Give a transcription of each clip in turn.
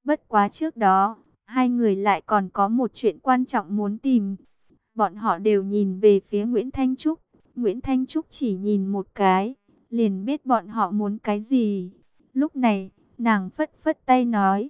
Bất quá trước đó, hai người lại còn có một chuyện quan trọng muốn tìm. Bọn họ đều nhìn về phía Nguyễn Thanh Trúc. Nguyễn Thanh Trúc chỉ nhìn một cái, liền biết bọn họ muốn cái gì. Lúc này, nàng phất phất tay nói,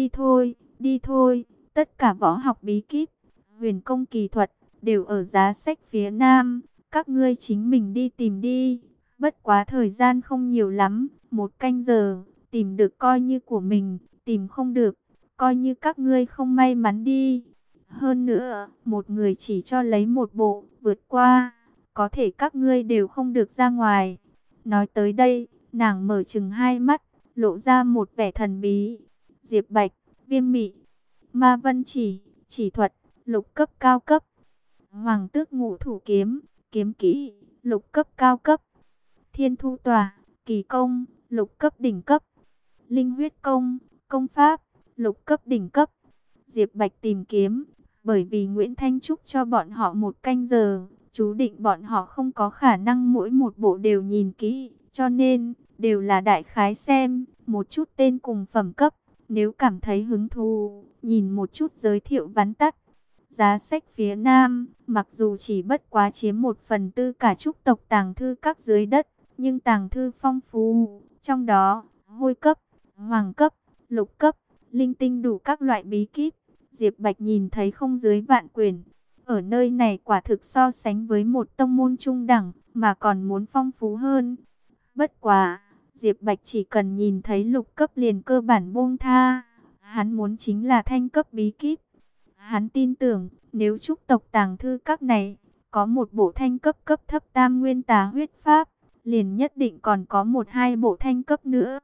đi thôi, tất cả võ học bí kíp, huyền công kỳ thuật, đều ở giá sách phía nam, các ngươi chính mình đi tìm đi. Bất quá thời gian không nhiều lắm, 1 canh giờ, tìm được coi như của mình, tìm không được, coi như các ngươi không may mắn đi. Hơn nữa, một người chỉ cho lấy một bộ, vượt qua, có thể các ngươi đều không được ra ngoài. Nói tới đây, nàng mở trừng hai mắt, lộ ra một vẻ thần bí. Diệp Bạch, Viêm Mị, Ma Vân chỉ thuật, lục cấp cao cấp. Hoàng Tước Ngũ Thủ Kiếm, kiếm kỹ, lục cấp cao cấp. Thiên Thu Tòa, kỳ công, lục cấp đỉnh cấp. Linh huyết công, công pháp, lục cấp đỉnh cấp. Diệp Bạch tìm kiếm, bởi vì Nguyễn Thanh Trúc cho bọn họ 1 canh giờ, chú định bọn họ không có khả năng mỗi một bộ đều nhìn kỹ, cho nên đều là đại khái xem một chút tên cùng phẩm cấp, nếu cảm thấy hứng thú, nhìn một chút giới thiệu vắn tắt. Giá sách phía Nam, mặc dù chỉ bất quá chiếm 1/4 cả trúc tộc tàng thư các dưới đất, nhưng tàng thư phong phú, trong đó hôi cấp, hoàng cấp, lục cấp, linh tinh đủ các loại bí kíp. Diệp Bạch nhìn thấy không dưới vạn quyển. Ở nơi này quả thực so sánh với một tông môn trung đẳng, mà còn muốn phong phú hơn. Bất quá, Diệp Bạch chỉ cần nhìn thấy lục cấp liền cơ bản buông tha. Hắn muốn chính là thanh cấp bí kíp. Hắn tin tưởng, nếu trúc tộc tàng thư các này, có một bộ thanh cấp cấp thấp tam nguyên tà huyết pháp, liền nhất định còn có 1-2 bộ thanh cấp nữa.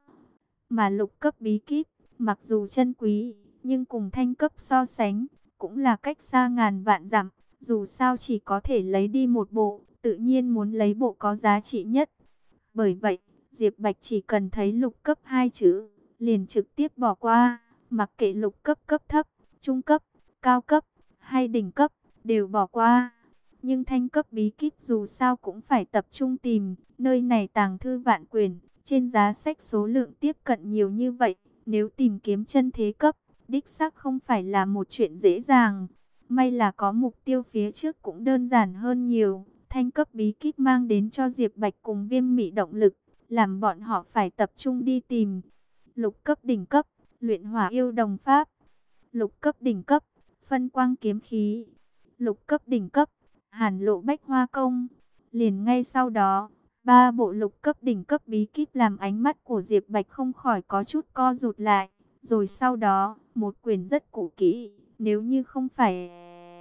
Mà lục cấp bí kíp, mặc dù chân quý, nhưng cùng thanh cấp so sánh, cũng là cách xa ngàn vạn dặm. Dù sao chỉ có thể lấy đi một bộ, tự nhiên muốn lấy bộ có giá trị nhất. Bởi vậy, Diệp Bạch chỉ cần thấy lục cấp 2 chữ, liền trực tiếp bỏ qua, mặc kệ lục cấp cấp thấp, trung cấp, cao cấp hay đỉnh cấp, đều bỏ qua. Nhưng thanh cấp bí kíp dù sao cũng phải tập trung tìm, nơi này tàng thư vạn quyển, trên giá sách số lượng tiếp cận nhiều như vậy, nếu tìm kiếm chân thế cấp, đích xác không phải là một chuyện dễ dàng. May là có mục tiêu phía trước cũng đơn giản hơn nhiều. Thanh cấp bí kíp mang đến cho Diệp Bạch cùng Viêm Mị động lực, làm bọn họ phải tập trung đi tìm. Lục cấp đỉnh cấp, luyện hỏa yêu đồng pháp. Lục cấp đỉnh cấp, phân quang kiếm khí. Lục cấp đỉnh cấp, hàn lộ bách hoa công. Liền ngay sau đó, 3 bộ lục cấp đỉnh cấp bí kíp làm ánh mắt của Diệp Bạch không khỏi có chút co rụt lại. Rồi sau đó, một quyển rất cũ kỹ, nếu như không phải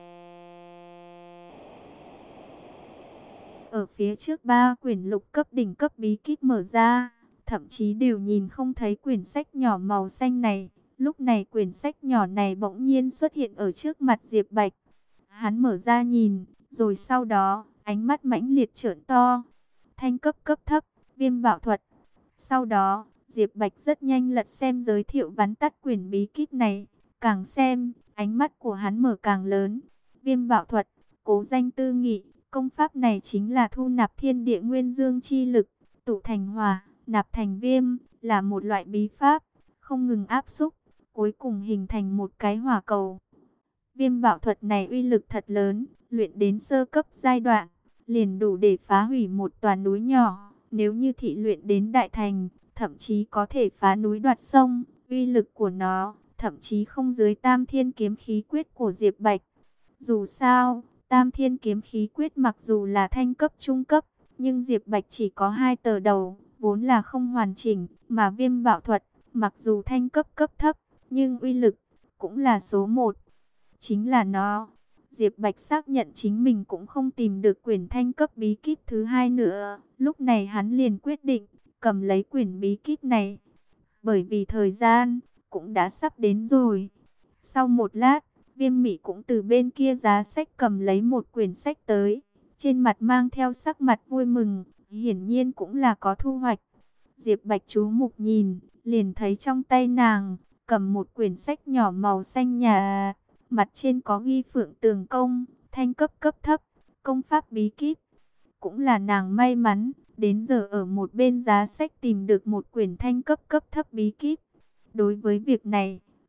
ở phía trước 3 quyển lục cấp đỉnh cấp bí kíp mở ra, thậm chí đều nhìn không thấy quyển sách nhỏ màu xanh này. Lúc này quyển sách nhỏ này bỗng nhiên xuất hiện ở trước mặt Diệp Bạch. Hắn mở ra nhìn, rồi sau đó, ánh mắt mãnh liệt trợn to. Thanh cấp cấp thấp, viêm bạo thuật. Sau đó, Diệp Bạch rất nhanh lật xem giới thiệu vắn tắt quyển bí kíp này. Càng xem, ánh mắt của hắn mở càng lớn. Viêm bạo thuật, cố danh tư nghị. Công pháp này chính là thu nạp thiên địa nguyên dương chi lực, tụ thành hỏa, nạp thành viêm, là một loại bí pháp, không ngừng áp xúc, cuối cùng hình thành một cái hỏa cầu. Viêm bạo thuật này uy lực thật lớn, luyện đến sơ cấp giai đoạn, liền đủ để phá hủy một tòa núi nhỏ. Nếu như thị luyện đến đại thành, thậm chí có thể phá núi đoạt sông. Uy lực của nó, thậm chí không dưới Tam Thiên Kiếm Khí Quyết của Diệp Bạch. Dù sao, Tam Thiên Kiếm Khí Quyết mặc dù là thanh cấp trung cấp, nhưng Diệp Bạch chỉ có 2 tờ đầu, vốn là không hoàn chỉnh. Mà viêm bạo thuật, mặc dù thanh cấp cấp thấp, nhưng uy lực cũng là số 1. Chính là nó. Diệp Bạch xác nhận chính mình cũng không tìm được quyển thanh cấp bí kíp thứ 2 nữa. Lúc này hắn liền quyết định cầm lấy quyển bí kíp này. Bởi vì thời gian cũng đã sắp đến rồi. Sau một lát, Viêm Mị cũng từ bên kia giá sách cầm lấy một quyển sách tới. Trên mặt mang theo sắc mặt vui mừng, hiển nhiên cũng là có thu hoạch. Diệp Bạch chú mục nhìn, liền thấy trong tay nàng cầm một quyển sách nhỏ màu xanh nhà. Mặt trên có ghi Phượng Tường Công, thanh cấp cấp thấp, công pháp bí kíp. Cũng là nàng may mắn, đến giờ ở một bên giá sách tìm được một quyển thanh cấp cấp thấp bí kíp. Đối với việc này,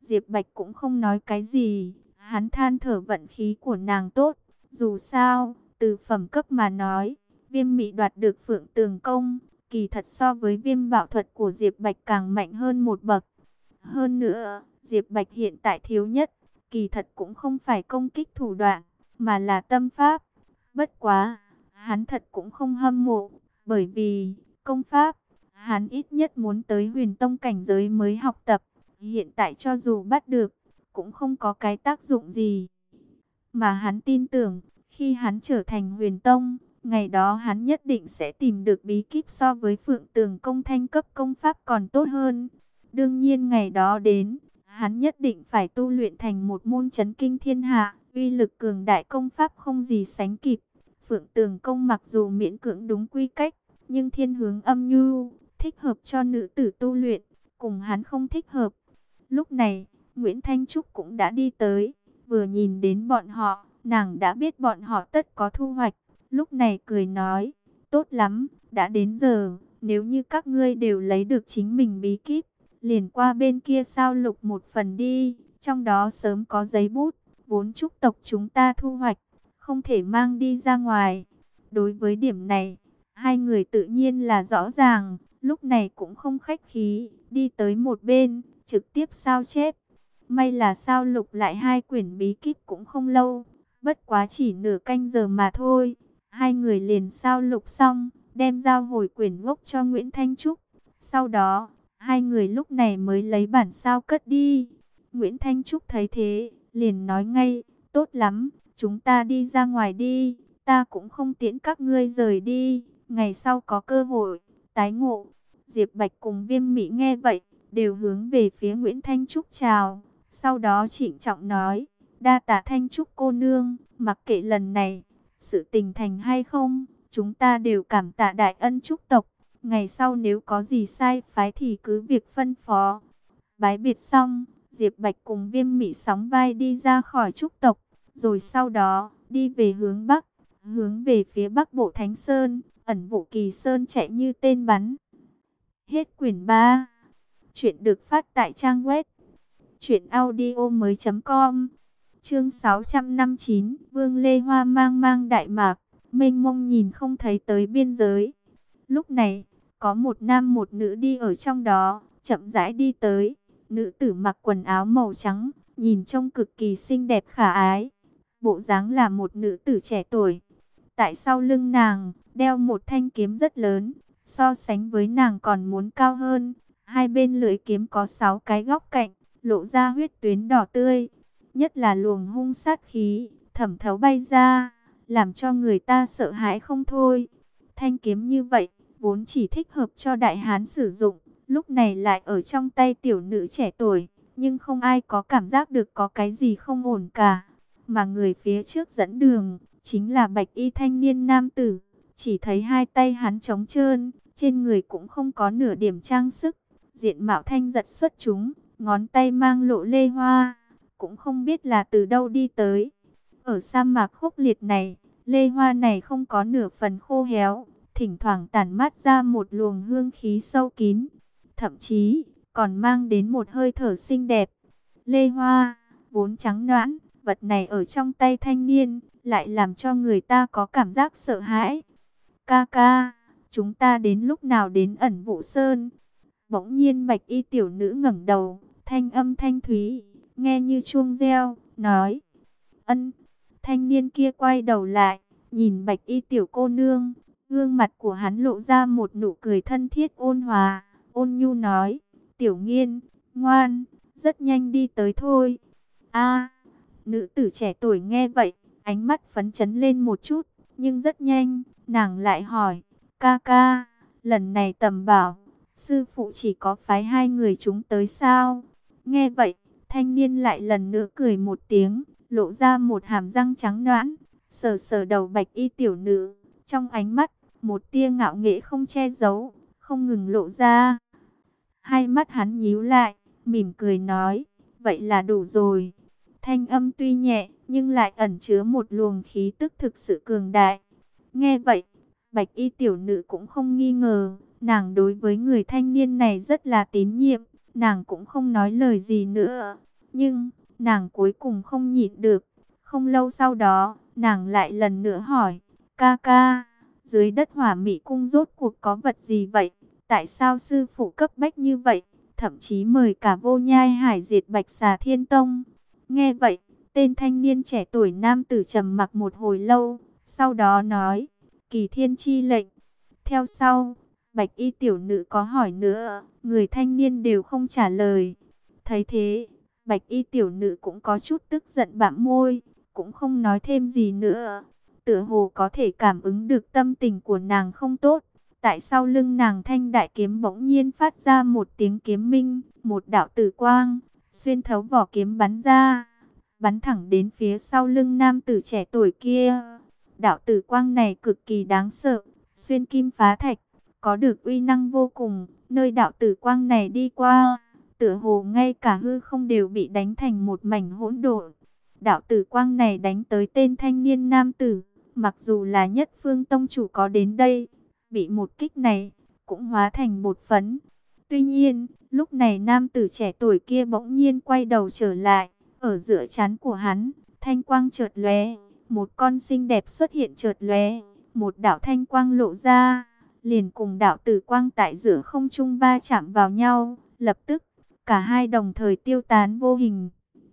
Diệp Bạch cũng không nói cái gì, hắn than thở vận khí của nàng tốt. Dù sao, từ phẩm cấp mà nói, Viêm Mị đoạt được Phượng Tường Công, kỳ thật so với Viêm Bảo Thuật của Diệp Bạch càng mạnh hơn một bậc. Hơn nữa, Diệp Bạch hiện tại thiếu nhất, kỳ thật cũng không phải công kích thủ đoạn, mà là tâm pháp. Bất quá, hắn thật cũng không hâm mộ, bởi vì công pháp, hắn ít nhất muốn tới Huyền Tông cảnh giới mới học tập. Hiện tại cho dù bắt được, cũng không có cái tác dụng gì. Mà hắn tin tưởng, khi hắn trở thành Huyền Tông, ngày đó hắn nhất định sẽ tìm được bí kíp so với Phượng Tường Công thanh cấp công pháp còn tốt hơn. Đương nhiên ngày đó đến, hắn nhất định phải tu luyện thành một môn chấn kinh thiên hạ, uy lực cường đại công pháp không gì sánh kịp. Phượng Tường Công mặc dù miễn cưỡng đúng quy cách, nhưng thiên hướng âm nhu, thích hợp cho nữ tử tu luyện, cùng hắn không thích hợp. Lúc này, Nguyễn Thanh Trúc cũng đã đi tới, vừa nhìn đến bọn họ, nàng đã biết bọn họ tất có thu hoạch. Lúc này cười nói, tốt lắm, đã đến giờ, nếu như các ngươi đều lấy được chính mình bí kíp, liền qua bên kia sao lục một phần đi, trong đó sớm có giấy bút, vốn Trúc tộc chúng ta thu hoạch, không thể mang đi ra ngoài. Đối với điểm này, hai người tự nhiên là rõ ràng, lúc này cũng không khách khí, đi tới một bên, trực tiếp sao chép. May là sao lục lại hai quyển bí kíp cũng không lâu, bất quá chỉ nửa canh giờ mà thôi. Hai người liền sao lục xong, đem giao hồi quyển gốc cho Nguyễn Thanh Trúc. Sau đó, hai người lúc này mới lấy bản sao cất đi. Nguyễn Thanh Trúc thấy thế, liền nói ngay, tốt lắm, chúng ta đi ra ngoài đi, ta cũng không tiễn các ngươi rời đi, ngày sau có cơ hội, tái ngộ. Diệp Bạch cùng Viêm Mị nghe vậy, đều hướng về phía Nguyễn Thanh Trúc chào. Sau đó trịnh trọng nói, đa tạ Thanh Trúc cô nương, mặc kệ lần này, sự tình thành hay không, chúng ta đều cảm tạ đại ân Trúc tộc. Ngày sau nếu có gì sai phái thì cứ việc phân phó. Bái biệt xong, Diệp Bạch cùng Viêm Mị sóng vai đi ra khỏi Trúc tộc, rồi sau đó đi về hướng Bắc, hướng về phía Bắc Bộ Thánh Sơn, ẩn vụ Kỳ Sơn chạy như tên bắn. Hết quyển 3. Chuyện được phát tại trang web truyệnaudiomoi.com. Chương 659, Vương Lê Hoa mang mang Đại Mạc, mênh mông nhìn không thấy tới biên giới. Lúc này, có một nam một nữ đi ở trong đó, chậm rãi đi tới. Nữ tử mặc quần áo màu trắng, nhìn trông cực kỳ xinh đẹp khả ái. Bộ dáng là một nữ tử trẻ tuổi. Tại sau lưng nàng, đeo một thanh kiếm rất lớn, so sánh với nàng còn muốn cao hơn. Hai bên lưỡi kiếm có 6 cái góc cạnh, lộ ra huyết tuyến đỏ tươi. Nhất là luồng hung sát khí, thẩm thấu bay ra, làm cho người ta sợ hãi không thôi. Thanh kiếm như vậy, vốn chỉ thích hợp cho đại hán sử dụng, lúc này lại ở trong tay tiểu nữ trẻ tuổi, nhưng không ai có cảm giác được có cái gì không ổn cả. Mà người phía trước dẫn đường, chính là bạch y thanh niên nam tử, chỉ thấy hai tay hắn trống trơn, trên người cũng không có nửa điểm trang sức, diện mạo thanh giật xuất chúng, ngón tay mang lộ lê hoa, cũng không biết là từ đâu đi tới. Ở sa mạc khốc liệt này, lê hoa này không có nửa phần khô héo, thỉnh thoảng tản mát ra một luồng hương khí sâu kín, thậm chí còn mang đến một hơi thở xinh đẹp. Lê hoa, vốn trắng nõn, vật này ở trong tay thanh niên, lại làm cho người ta có cảm giác sợ hãi. Ca ca, chúng ta đến lúc nào đến ẩn vụ sơn? Bỗng nhiên bạch y tiểu nữ ngẩng đầu, thanh âm thanh thúy, nghe như chuông reo, nói. Ân. Thanh niên kia quay đầu lại, nhìn bạch y tiểu cô nương, gương mặt của hắn lộ ra một nụ cười thân thiết ôn hòa, ôn nhu nói, tiểu nghiên, ngoan, rất nhanh đi tới thôi. A. Nữ tử trẻ tuổi nghe vậy, ánh mắt phấn chấn lên một chút, nhưng rất nhanh, nàng lại hỏi, ca ca, lần này Tầm bảo, sư phụ chỉ có phái hai người chúng tới sao? Nghe vậy, thanh niên lại lần nữa cười một tiếng, lộ ra một hàm răng trắng nõn, sờ sờ đầu bạch y tiểu nữ, trong ánh mắt, một tia ngạo nghễ không che giấu, không ngừng lộ ra. Hai mắt hắn nhíu lại, mỉm cười nói, vậy là đủ rồi. Thanh âm tuy nhẹ, nhưng lại ẩn chứa một luồng khí tức thực sự cường đại. Nghe vậy, bạch y tiểu nữ cũng không nghi ngờ, nàng đối với người thanh niên này rất là tín nhiệm, nàng cũng không nói lời gì nữa. Nhưng, nàng cuối cùng không nhịn được. Không lâu sau đó, nàng lại lần nữa hỏi, ca ca, dưới đất Hỏa Mị Cung rốt cuộc có vật gì vậy? Tại sao sư phụ cấp bách như vậy? Thậm chí mời cả Vô Nhai Hải diệt Bạch Xà Thiên Tông. Nghe vậy, tên thanh niên trẻ tuổi nam tử trầm mặc một hồi lâu, sau đó nói, Kỳ Thiên chi lệnh. Theo sau, Bạch y tiểu nữ có hỏi nữa, người thanh niên đều không trả lời. Thấy thế, Bạch y tiểu nữ cũng có chút tức giận bặm môi, cũng không nói thêm gì nữa. Tựa hồ có thể cảm ứng được tâm tình của nàng không tốt. Tại sau lưng nàng thanh đại kiếm bỗng nhiên phát ra một tiếng kiếm minh, một đạo tử quang, xuyên thấu vỏ kiếm bắn ra, bắn thẳng đến phía sau lưng nam tử trẻ tuổi kia. Đạo tử quang này cực kỳ đáng sợ, xuyên kim phá thạch, có được uy năng vô cùng. Nơi đạo tử quang này đi qua, tựa hồ ngay cả hư không đều bị đánh thành một mảnh hỗn độn. Đạo tử quang này đánh tới tên thanh niên nam tử, mặc dù là Nhất Phương tông chủ có đến đây, bị một kích này cũng hóa thành bột phấn. Tuy nhiên, lúc này nam tử trẻ tuổi kia bỗng nhiên quay đầu trở lại, ở giữa trán của hắn, thanh quang chợt lóe, một con xinh đẹp xuất hiện chợt lóe, một đạo thanh quang lộ ra, liền cùng đạo tử quang tại giữa không trung va chạm vào nhau, lập tức cả hai đồng thời tiêu tán vô hình.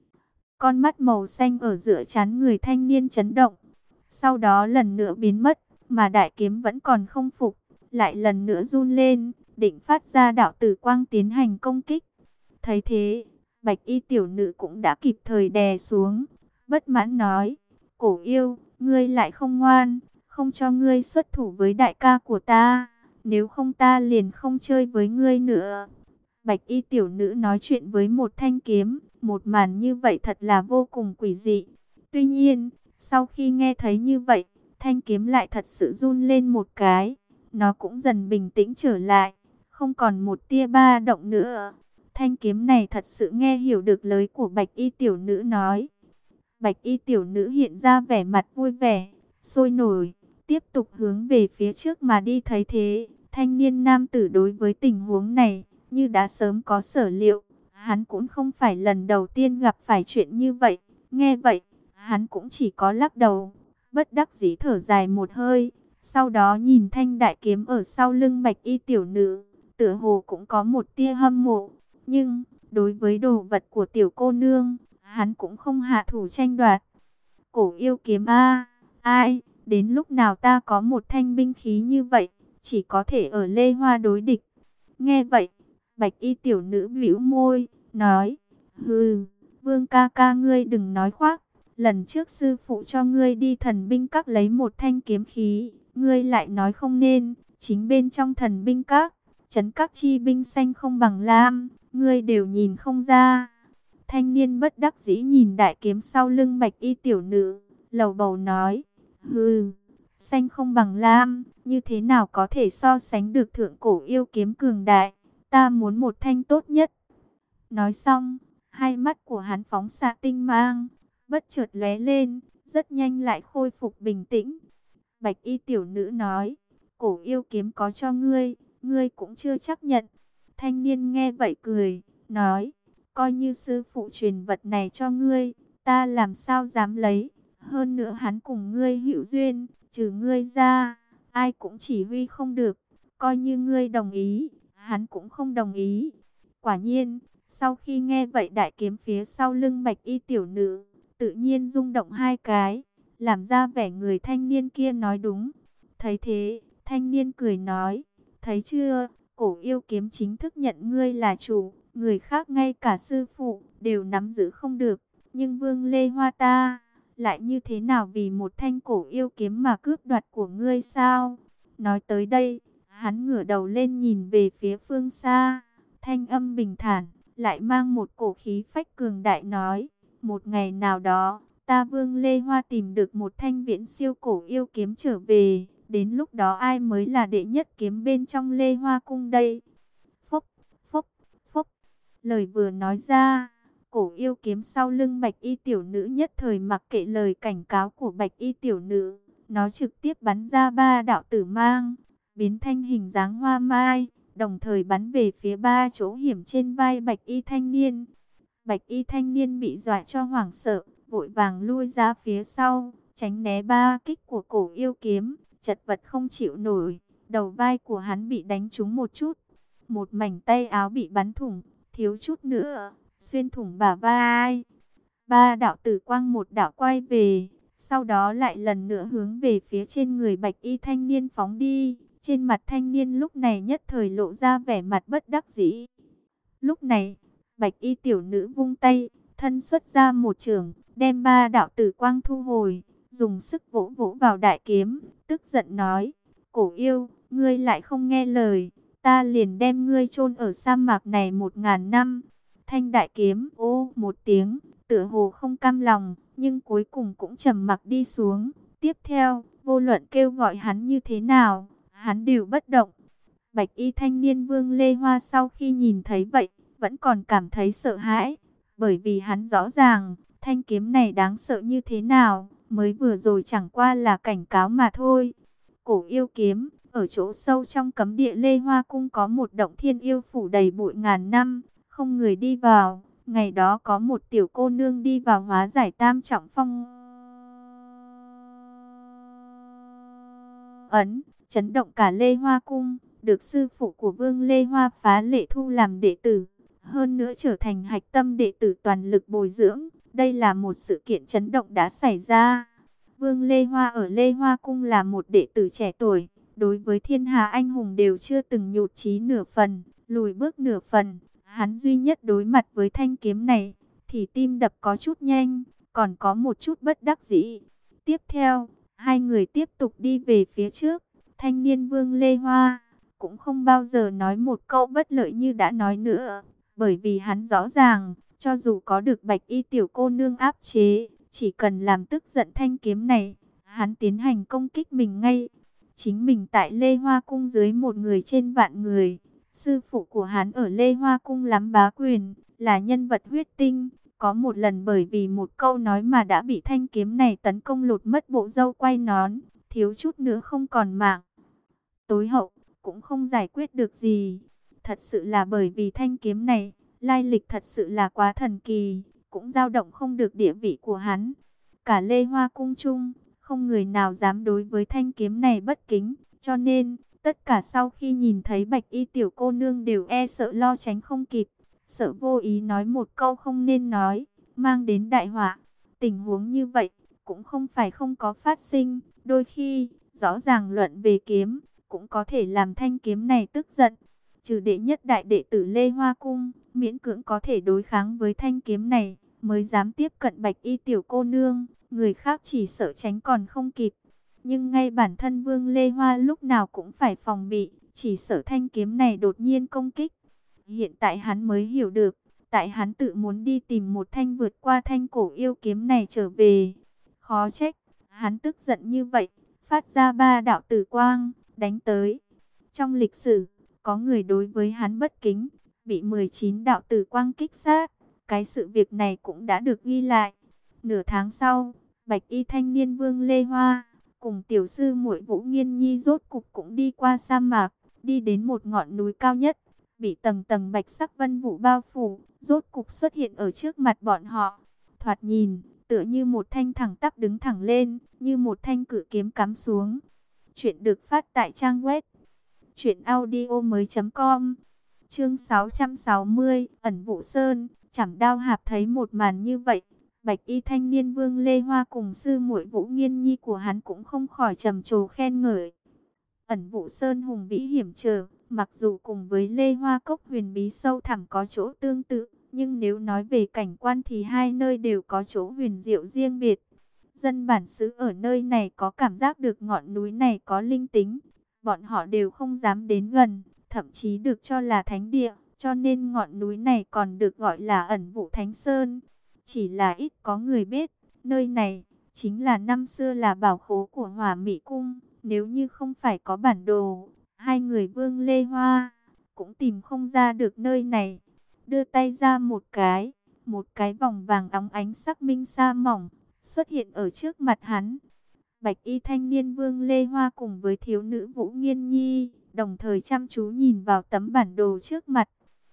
Con mắt màu xanh ở giữa trán người thanh niên chấn động, sau đó lần nữa biến mất, mà đại kiếm vẫn còn không phục, lại lần nữa run lên, định phát ra đạo tử quang tiến hành công kích. Thấy thế, Bạch y tiểu nữ cũng đã kịp thời đè xuống, bất mãn nói, Cổ yêu, ngươi lại không ngoan, không cho ngươi xuất thủ với đại ca của ta, nếu không ta liền không chơi với ngươi nữa. Bạch y tiểu nữ nói chuyện với một thanh kiếm, một màn như vậy thật là vô cùng quỷ dị. Tuy nhiên, sau khi nghe thấy như vậy, thanh kiếm lại thật sự run lên một cái, nó cũng dần bình tĩnh trở lại, không còn một tia ba động nữa. Thanh kiếm này thật sự nghe hiểu được lời của Bạch y tiểu nữ nói. Bạch y tiểu nữ hiện ra vẻ mặt vui vẻ, sôi nổi, tiếp tục hướng về phía trước mà đi. Thấy thế, thanh niên nam tử đối với tình huống này, như đã sớm có sở liệu, hắn cũng không phải lần đầu tiên gặp phải chuyện như vậy. Nghe vậy, hắn cũng chỉ có lắc đầu, bất đắc dĩ thở dài một hơi, sau đó nhìn thanh đại kiếm ở sau lưng Bạch y tiểu nữ, tựa hồ cũng có một tia hâm mộ, nhưng đối với đồ vật của tiểu cô nương, hắn cũng không hạ thủ tranh đoạt. Cổ yêu kiếm a, ai, đến lúc nào ta có một thanh binh khí như vậy, chỉ có thể ở Lê Hoa đối địch. Nghe vậy, Bạch y tiểu nữ bĩu môi, nói, hừ, Vương ca ca ngươi đừng nói khoác, lần trước sư phụ cho ngươi đi thần binh các lấy một thanh kiếm khí, ngươi lại nói không nên, chính bên trong thần binh các, trấn các chi binh xanh không bằng lam, ngươi đều nhìn không ra. Thanh niên bất đắc dĩ nhìn đại kiếm sau lưng Bạch y tiểu nữ, lầu bầu nói, hừ, xanh không bằng lam, như thế nào có thể so sánh được thượng cổ yêu kiếm cường đại, ta muốn một thanh tốt nhất. Nói xong, hai mắt của hắn phóng xạ tinh mang, bất chợt lóe lên, rất nhanh lại khôi phục bình tĩnh. Bạch y tiểu nữ nói, cổ yêu kiếm có cho ngươi, ngươi cũng chưa chấp nhận. Thanh niên nghe vậy cười, nói, coi như sư phụ truyền vật này cho ngươi, ta làm sao dám lấy. Hơn nữa hắn cùng ngươi hữu duyên, trừ ngươi ra, ai cũng chỉ huy không được. Coi như ngươi đồng ý, hắn cũng không đồng ý. Quả nhiên, sau khi nghe vậy đại kiếm phía sau lưng Bạch y tiểu nữ, tự nhiên rung động hai cái, làm ra vẻ người thanh niên kia nói đúng. Thấy thế, thanh niên cười nói, thấy chưa, cổ yêu kiếm chính thức nhận ngươi là chủ, người khác ngay cả sư phụ đều nắm giữ không được, nhưng Vương Lê Hoa ta lại như thế nào vì một thanh cổ yêu kiếm mà cướp đoạt của ngươi sao? Nói tới đây, hắn ngửa đầu lên nhìn về phía phương xa, thanh âm bình thản, lại mang một cổ khí phách cường đại nói, một ngày nào đó, ta Vương Lê Hoa tìm được một thanh viễn siêu cổ yêu kiếm trở về, đến lúc đó ai mới là đệ nhất kiếm bên trong Lê Hoa cung đây? Phốc, phốc, phốc, lời vừa nói ra, cổ yêu kiếm sau lưng Bạch y tiểu nữ nhất thời mặc kệ lời cảnh cáo của Bạch y tiểu nữ, nó trực tiếp bắn ra ba đạo tử mang, biến thành hình dáng hoa mai, đồng thời bắn về phía ba chỗ hiểm trên vai Bạch y thanh niên. Bạch y thanh niên bị dọa cho hoảng sợ, vội vàng lui ra phía sau, tránh né ba kích của Cổ Yêu kiếm, chật vật không chịu nổi. Đầu vai của hắn bị đánh trúng một chút, một mảnh tay áo bị bắn thủng, thiếu chút nữa xuyên thủng bả vai. Ba đạo tử quang một đạo quay về, sau đó lại lần nữa hướng về phía trên người bạch y thanh niên phóng đi. Trên mặt thanh niên lúc này nhất thời lộ ra vẻ mặt bất đắc dĩ. Lúc này, bạch y tiểu nữ vung tay, thân xuất ra một chưởng, đem ba đạo tử quang thu hồi, dùng sức vỗ vỗ vào đại kiếm, tức giận nói: Cổ Yêu, ngươi lại không nghe lời, ta liền đem ngươi chôn ở sa mạc này 1000 năm. Thanh đại kiếm ô một tiếng, tựa hồ không cam lòng, nhưng cuối cùng cũng trầm mặc đi xuống. Tiếp theo, vô luận kêu gọi hắn như thế nào, hắn đều bất động. Bạch y thanh niên Vương Lê Hoa sau khi nhìn thấy vậy, vẫn còn cảm thấy sợ hãi, bởi vì hắn rõ ràng, thanh kiếm này đáng sợ như thế nào, mới vừa rồi chẳng qua là cảnh cáo mà thôi. Cổ Yêu kiếm, ở chỗ sâu trong cấm địa Lê Hoa Cung có một động thiên yêu phủ đầy bụi ngàn năm, không người đi vào. Ngày đó có một tiểu cô nương đi vào hóa giải tam trọng phong ấn, chấn động cả Lê Hoa Cung, được sư phụ của Vương Lê Hoa Phá Lệ thu làm đệ tử, hơn nữa trở thành hạch tâm đệ tử toàn lực bồi dưỡng. Đây là một sự kiện chấn động đã xảy ra. Vương Lê Hoa ở Lê Hoa Cung là một đệ tử trẻ tuổi, đối với thiên hà anh hùng đều chưa từng nhụt chí nửa phần, lùi bước nửa phần. Hắn duy nhất đối mặt với thanh kiếm này, thì tim đập có chút nhanh, còn có một chút bất đắc dĩ. Tiếp theo, hai người tiếp tục đi về phía trước. Thanh niên Vương Lê Hoa cũng không bao giờ nói một câu bất lợi như đã nói nữa, bởi vì hắn rõ ràng, cho dù có được bạch y tiểu cô nương áp chế, chỉ cần làm tức giận thanh kiếm này, hắn tiến hành công kích mình ngay. Chính mình tại Lê Hoa Cung dưới một người trên vạn người. Sư phụ của hắn ở Lê Hoa Cung lắm bá quyền, là nhân vật huyết tinh. Có một lần bởi vì một câu nói mà đã bị thanh kiếm này tấn công lột mất bộ râu quay nón, thiếu chút nữa không còn mạng. Tối hậu, cũng không giải quyết được gì. Thật sự là bởi vì thanh kiếm này, lai lịch thật sự là quá thần kỳ, cũng dao động không được địa vị của hắn. Cả Lê Hoa Cung chung, không người nào dám đối với thanh kiếm này bất kính, cho nên tất cả sau khi nhìn thấy bạch y tiểu cô nương đều e sợ lo tránh không kịp, sợ vô ý nói một câu không nên nói, mang đến đại họa. Tình huống như vậy cũng không phải không có phát sinh, đôi khi rõ ràng luận về kiếm cũng có thể làm thanh kiếm này tức giận. Trừ đệ nhất đại đệ tử Lê Hoa Cung, miễn cưỡng có thể đối kháng với thanh kiếm này, mới dám tiếp cận bạch y tiểu cô nương, người khác chỉ sợ tránh còn không kịp. Nhưng ngay bản thân Vương Lê Hoa lúc nào cũng phải phòng bị, chỉ sợ thanh kiếm này đột nhiên công kích. Hiện tại hắn mới hiểu được, tại hắn tự muốn đi tìm một thanh vượt qua thanh cổ yêu kiếm này trở về. Khó trách, hắn tức giận như vậy, phát ra ba đạo tử quang, đánh tới. Trong lịch sử, có người đối với hắn bất kính, bị 19 đạo tử quang kích sát. Cái sự việc này cũng đã được ghi lại. Nửa tháng sau, bạch y thanh niên Vương Lê Hoa cùng tiểu sư muội Vũ Nghiên Nhi rốt cục cũng đi qua sa mạc, đi đến một ngọn núi cao nhất, bị tầng tầng bạch sắc vân vụ bao phủ, rốt cục xuất hiện ở trước mặt bọn họ. Thoạt nhìn, tựa như một thanh thẳng tắp đứng thẳng lên, như một thanh cự kiếm cắm xuống. Chuyện được phát tại trang web truyệnaudiomoi.com. Chương 660, ẩn vụ sơn. Chảm Đao Hạp thấy một màn như vậy, bạch y thanh niên Vương Lê Hoa cùng sư muội Vũ Nghiên Nhi của hắn cũng không khỏi trầm trồ khen ngợi. Ẩn vụ sơn hùng vĩ hiểm trở, mặc dù cùng với Lê Hoa Cốc huyền bí sâu thẳm có chỗ tương tự, nhưng nếu nói về cảnh quan thì hai nơi đều có chỗ huyền diệu riêng biệt. Dân bản xứ ở nơi này có cảm giác được ngọn núi này có linh tính, bọn họ đều không dám đến gần, thậm chí được cho là thánh địa, cho nên ngọn núi này còn được gọi là ẩn vụ Thánh Sơn. Chỉ là ít có người biết, nơi này chính là năm xưa là bảo khố của Hỏa Mị Cung. Nếu như không phải có bản đồ, hai người Vương Lê Hoa cũng tìm không ra được nơi này. Đưa tay ra một cái vòng vàng óng ánh sắc minh sa mỏng xuất hiện ở trước mặt hắn. Bạch y thanh niên Vương Lê Hoa cùng với thiếu nữ Vũ Nghiên Nhi đồng thời chăm chú nhìn vào tấm bản đồ trước mặt.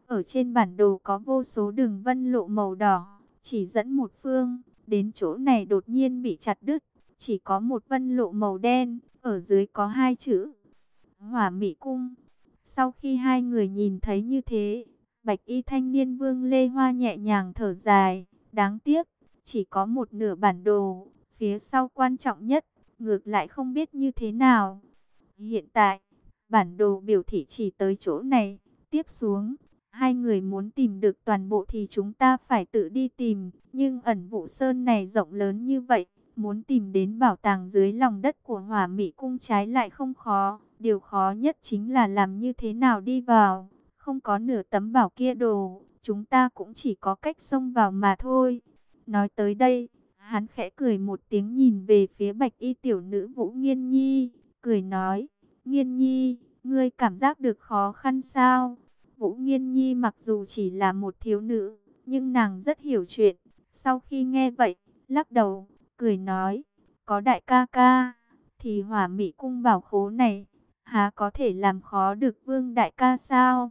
Ở trên bản đồ có vô số đường vân lộ màu đỏ, chỉ dẫn một phương. Đến chỗ này đột nhiên bị chặt đứt, chỉ có một vân lộ màu đen, ở dưới có hai chữ Hỏa Mị Cung. Sau khi hai người nhìn thấy như thế, bạch y thanh niên Vương Lê Hoa nhẹ nhàng thở dài. Đáng tiếc, chỉ có một nửa bản đồ, phía sau quan trọng nhất, ngược lại không biết như thế nào. Hiện tại, bản đồ biểu thị chỉ tới chỗ này, tiếp xuống, hai người muốn tìm được toàn bộ thì chúng ta phải tự đi tìm. Nhưng ẩn vụ sơn này rộng lớn như vậy, muốn tìm đến bảo tàng dưới lòng đất của Hỏa Mị Cung trái lại không khó. Điều khó nhất chính là làm như thế nào đi vào. Không có nửa tấm bảo kia đồ, chúng ta cũng chỉ có cách xông vào mà thôi. Nói tới đây, hắn khẽ cười một tiếng nhìn về phía bạch y tiểu nữ Vũ Nghiên Nhi, cười nói, Nghiên Nhi, ngươi cảm giác được khó khăn sao? Vũ Nghiên Nhi mặc dù chỉ là một thiếu nữ, nhưng nàng rất hiểu chuyện. Sau khi nghe vậy, lắc đầu, cười nói, có đại ca ca, thì Hỏa Mị Cung bảo khố này, há có thể làm khó được Vương đại ca sao?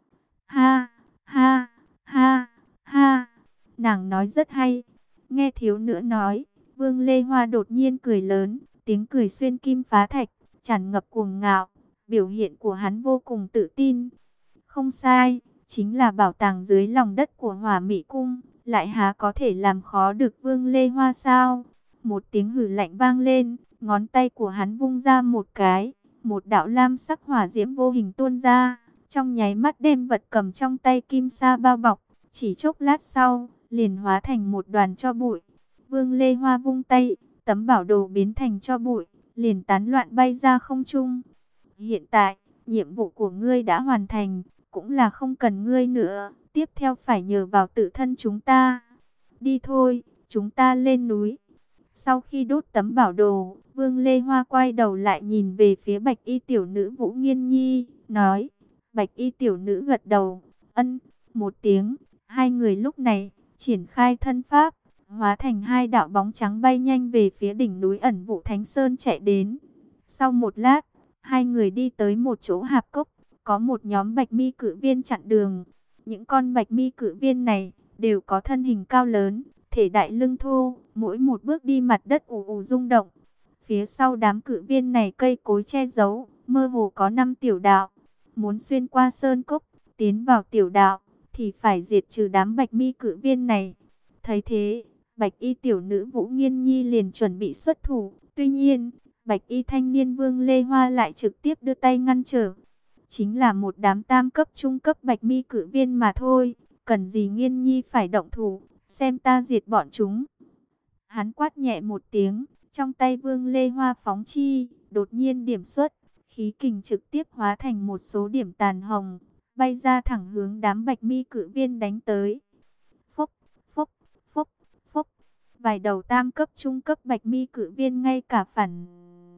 Ha, ha, ha, ha, nàng nói rất hay. Nghe thiếu nữ nói, Vương Lê Hoa đột nhiên cười lớn, tiếng cười xuyên kim phá thạch, tràn ngập cuồng ngạo. Biểu hiện của hắn vô cùng tự tin. Không sai, chính là bảo tàng dưới lòng đất của Hỏa Mị Cung, lại há có thể làm khó được Vương Lê Hoa sao? Một tiếng hử lạnh vang lên, ngón tay của hắn vung ra một cái, một đạo lam sắc hỏa diễm vô hình tuôn ra, trong nháy mắt đem vật cầm trong tay kim sa bao bọc, chỉ chốc lát sau, liền hóa thành một đoàn tro bụi. Vương Lê Hoa vung tay, tấm bảo đồ biến thành tro bụi, liền tán loạn bay ra không trung. Hiện tại, nhiệm vụ của ngươi đã hoàn thành, cũng là không cần ngươi nữa, tiếp theo phải nhờ vào tự thân chúng ta. Đi thôi, chúng ta lên núi. Sau khi đốt tấm bảo đồ, Vương Lê Hoa quay đầu lại nhìn về phía bạch y tiểu nữ Vũ Nghiên Nhi, nói. Bạch y tiểu nữ gật đầu, ân, một tiếng. Hai người lúc này, triển khai thân pháp, hóa thành hai đạo bóng trắng bay nhanh về phía đỉnh núi ẩn vụ Thánh Sơn chạy đến. Sau một lát, hai người đi tới một chỗ hạp cốc, có một nhóm bạch mi cự viên chặn đường. Những con bạch mi cự viên này, đều có thân hình cao lớn, thể đại lưng thô, mỗi một bước đi mặt đất ù ù rung động. Phía sau đám cự viên này cây cối che giấu, mơ hồ có 5 tiểu đạo. Muốn xuyên qua sơn cốc, tiến vào tiểu đạo, thì phải diệt trừ đám bạch mi cự viên này. Thấy thế, bạch y tiểu nữ Vũ Nghiên Nhi liền chuẩn bị xuất thủ. Tuy nhiên, bạch y thanh niên Vương Lê Hoa lại trực tiếp đưa tay ngăn trở. Chính là một đám tam cấp trung cấp bạch mi cự viên mà thôi. Cần gì Nghiên Nhi phải động thủ, xem ta diệt bọn chúng. Hắn quát nhẹ một tiếng, trong tay Vương Lê Hoa phóng chi, đột nhiên điểm xuất. Khí kình trực tiếp hóa thành một số điểm tàn hồng, bay ra thẳng hướng đám bạch mi cự viên đánh tới. Phốc, phốc, phốc, phốc. Vài đầu tam cấp trung cấp bạch mi cự viên ngay cả phản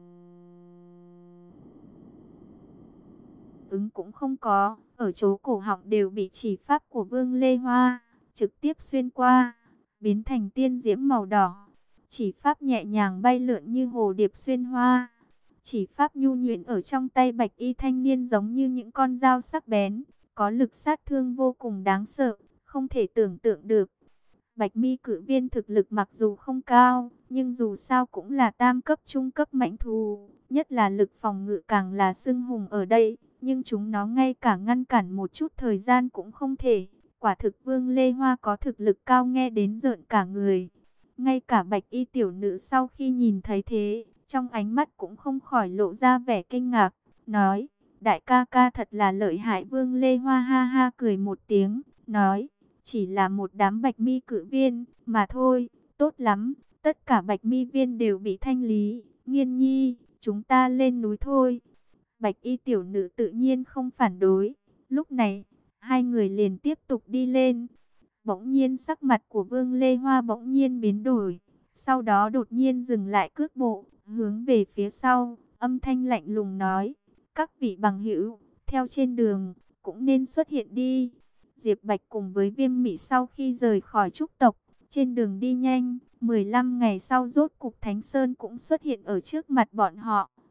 ứng cũng không có, ở chỗ cổ họng đều bị chỉ pháp của Vương Lê Hoa trực tiếp xuyên qua, biến thành tiên diễm màu đỏ. Chỉ pháp nhẹ nhàng bay lượn như hồ điệp xuyên hoa. Chỉ pháp nhu nhuyễn ở trong tay bạch y thanh niên giống như những con dao sắc bén, có lực sát thương vô cùng đáng sợ, không thể tưởng tượng được. Bạch mi cự viên thực lực mặc dù không cao, nhưng dù sao cũng là tam cấp trung cấp mãnh thú, nhất là lực phòng ngự càng là xưng hùng ở đây, nhưng chúng nó ngay cả ngăn cản một chút thời gian cũng không thể. Quả thực Vương Lê Hoa có thực lực cao nghe đến rợn cả người. Ngay cả bạch y tiểu nữ sau khi nhìn thấy thế, trong ánh mắt cũng không khỏi lộ ra vẻ kinh ngạc, nói, đại ca ca thật là lợi hại. Vương Lê Hoa ha ha cười một tiếng, nói, chỉ là một đám bạch mi cự viên, mà thôi, tốt lắm, tất cả bạch mi viên đều bị thanh lý, Nghiên Nhi, chúng ta lên núi thôi. Bạch y tiểu nữ tự nhiên không phản đối, lúc này, hai người liền tiếp tục đi lên. Bỗng nhiên sắc mặt của Vương Lê Hoa bỗng nhiên biến đổi, sau đó đột nhiên dừng lại cước bộ, hướng về phía sau, âm thanh lạnh lùng nói, các vị bằng hữu, theo trên đường, cũng nên xuất hiện đi. Diệp Bạch cùng với Viêm Mị sau khi rời khỏi trúc tộc, trên đường đi nhanh, 15 ngày sau rốt cục Thánh Sơn cũng xuất hiện ở trước mặt bọn họ.